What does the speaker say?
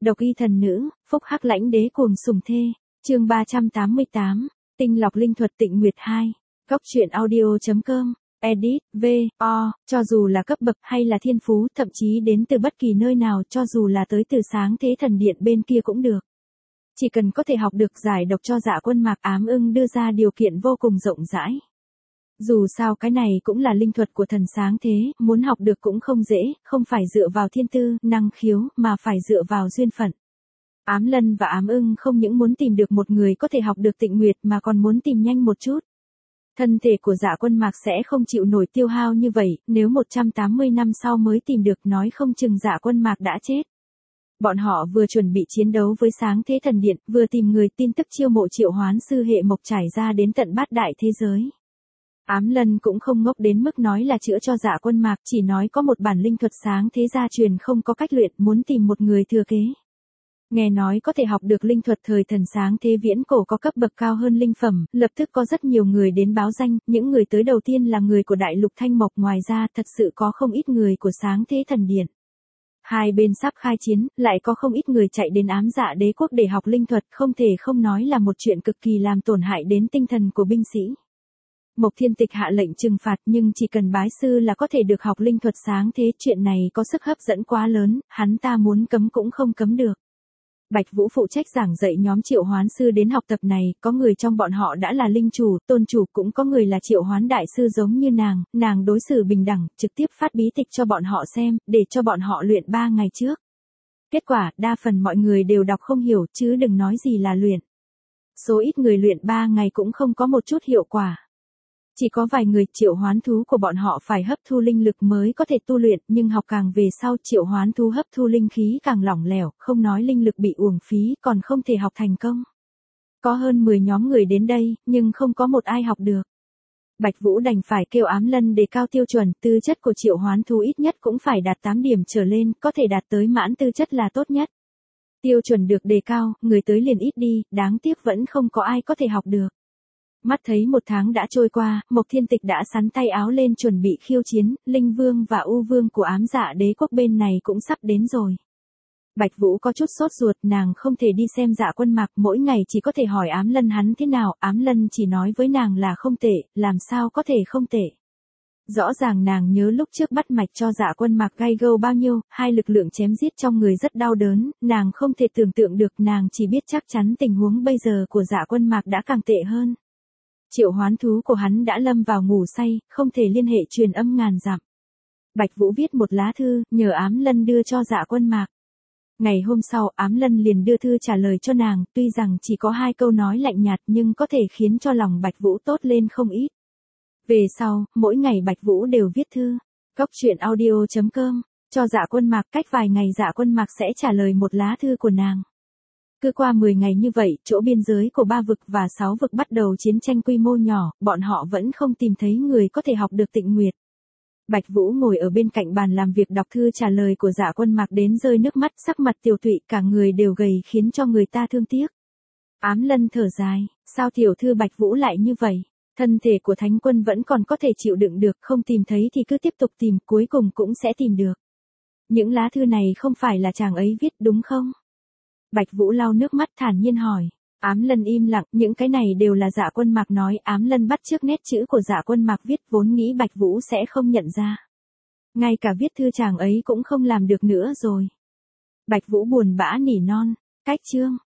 Độc y thần nữ, phúc hắc lãnh đế cuồng sủng thê. Chương 388. Tinh lọc linh thuật Tịnh Nguyệt 2. Góc truyện audio.com. Edit, V.O. Cho dù là cấp bậc hay là thiên phú, thậm chí đến từ bất kỳ nơi nào, cho dù là tới từ sáng thế thần điện bên kia cũng được. Chỉ cần có thể học được giải độc cho Dạ Quân Mạc, Ám Ưng đưa ra điều kiện vô cùng rộng rãi. Dù sao cái này cũng là linh thuật của thần sáng thế, muốn học được cũng không dễ, không phải dựa vào thiên tư, năng khiếu, mà phải dựa vào duyên phận. Ám Lân và Ám Ưng không những muốn tìm được một người có thể học được Tịnh Nguyệt mà còn muốn tìm nhanh một chút. Thân thể của Dạ Quân Mạc sẽ không chịu nổi tiêu hao như vậy, nếu 180 năm sau mới tìm được nói không chừng Dạ Quân Mạc đã chết. Bọn họ vừa chuẩn bị chiến đấu với sáng thế thần điện, vừa tìm người tin tức chiêu mộ triệu hoán sư hệ mộc trải ra đến tận bát đại thế giới. Ám Lân cũng không ngốc đến mức nói là chữa cho Dạ Quân Mạc, chỉ nói có một bản linh thuật sáng thế gia truyền không có cách luyện, muốn tìm một người thừa kế. Nghe nói có thể học được linh thuật thời thần sáng thế viễn cổ có cấp bậc cao hơn linh phẩm, lập tức có rất nhiều người đến báo danh, những người tới đầu tiên là người của Đại Lục Thanh Mộc, ngoài ra thật sự có không ít người của sáng thế thần điện. Hai bên sắp khai chiến, lại có không ít người chạy đến Ám Dạ Đế quốc để học linh thuật, không thể không nói là một chuyện cực kỳ làm tổn hại đến tinh thần của binh sĩ. Mộc Thiên Tịch hạ lệnh trừng phạt, nhưng chỉ cần bái sư là có thể được học linh thuật sáng thế, chuyện này có sức hấp dẫn quá lớn, hắn ta muốn cấm cũng không cấm được. Bạch Vũ phụ trách giảng dạy nhóm triệu hoán sư đến học tập này, có người trong bọn họ đã là linh chủ, tôn chủ, cũng có người là triệu hoán đại sư giống như nàng đối xử bình đẳng, trực tiếp phát bí tịch cho bọn họ xem, để cho bọn họ luyện 3 ngày trước. Kết quả, đa phần mọi người đều đọc không hiểu, chứ đừng nói gì là luyện. Số ít người luyện 3 ngày cũng không có một chút hiệu quả. Chỉ có vài người triệu hoán thú của bọn họ phải hấp thu linh lực mới có thể tu luyện, nhưng học càng về sau triệu hoán thú hấp thu linh khí càng lỏng lẻo, không nói linh lực bị uổng phí, còn không thể học thành công. Có hơn 10 nhóm người đến đây, nhưng không có một ai học được. Bạch Vũ đành phải kêu Ám Lân đề cao tiêu chuẩn, tư chất của triệu hoán thú ít nhất cũng phải đạt 8 điểm trở lên, có thể đạt tới mãn tư chất là tốt nhất. Tiêu chuẩn được đề cao, người tới liền ít đi, đáng tiếc vẫn không có ai có thể học được. Mắt thấy 1 tháng đã trôi qua, Mộc Thiên Tịch đã sắn tay áo lên chuẩn bị khiêu chiến, Linh Vương và U Vương của Ám Dạ Đế quốc bên này cũng sắp đến rồi. Bạch Vũ có chút sốt ruột, nàng không thể đi xem Dạ Quân Mạc, mỗi ngày chỉ có thể hỏi Ám Lân hắn thế nào, Ám Lân chỉ nói với nàng là không tệ, làm sao có thể không tệ. Rõ ràng nàng nhớ lúc trước bắt mạch cho Dạ Quân Mạc gay go bao nhiêu, hai lực lượng chém giết trong người rất đau đớn, nàng không thể tưởng tượng được, nàng chỉ biết chắc chắn tình huống bây giờ của Dạ Quân Mạc đã càng tệ hơn. Triệu hoán thú của hắn đã lâm vào ngủ say, không thể liên hệ truyền âm ngàn dặm. Bạch Vũ viết một lá thư, nhờ Ám Lân đưa cho Dạ Quân Mạc. Ngày hôm sau, Ám Lân liền đưa thư trả lời cho nàng, tuy rằng chỉ có 2 câu nói lạnh nhạt nhưng có thể khiến cho lòng Bạch Vũ tốt lên không ít. Về sau, mỗi ngày Bạch Vũ đều viết thư. Góc truyện audio.com. Cho Dạ Quân Mạc, cách vài ngày Dạ Quân Mạc sẽ trả lời một lá thư của nàng. Cứ qua 10 ngày như vậy, chỗ biên giới của 3 vực và 6 vực bắt đầu chiến tranh quy mô nhỏ, bọn họ vẫn không tìm thấy người có thể học được Tịnh Nguyệt. Bạch Vũ ngồi ở bên cạnh bàn làm việc đọc thư trả lời của Dạ Quân Mạc đến rơi nước mắt, sắc mặt tiều tụy, cả người đều gầy khiến cho người ta thương tiếc. Ám Lân thở dài, sao tiểu thư Bạch Vũ lại như vậy? Thân thể của Thánh Quân vẫn còn có thể chịu đựng được, không tìm thấy thì cứ tiếp tục tìm, cuối cùng cũng sẽ tìm được. Những lá thư này không phải là chàng ấy viết đúng không? Bạch Vũ lau nước mắt thản nhiên hỏi. Ám Lân im lặng, những cái này đều là Dạ Quân Mạc nói, Ám Lân bắt chước nét chữ của Dạ Quân Mạc viết, vốn nghĩ Bạch Vũ sẽ không nhận ra. Ngay cả viết thư chàng ấy cũng không làm được nữa rồi. Bạch Vũ buồn bã nỉ non, cách chương.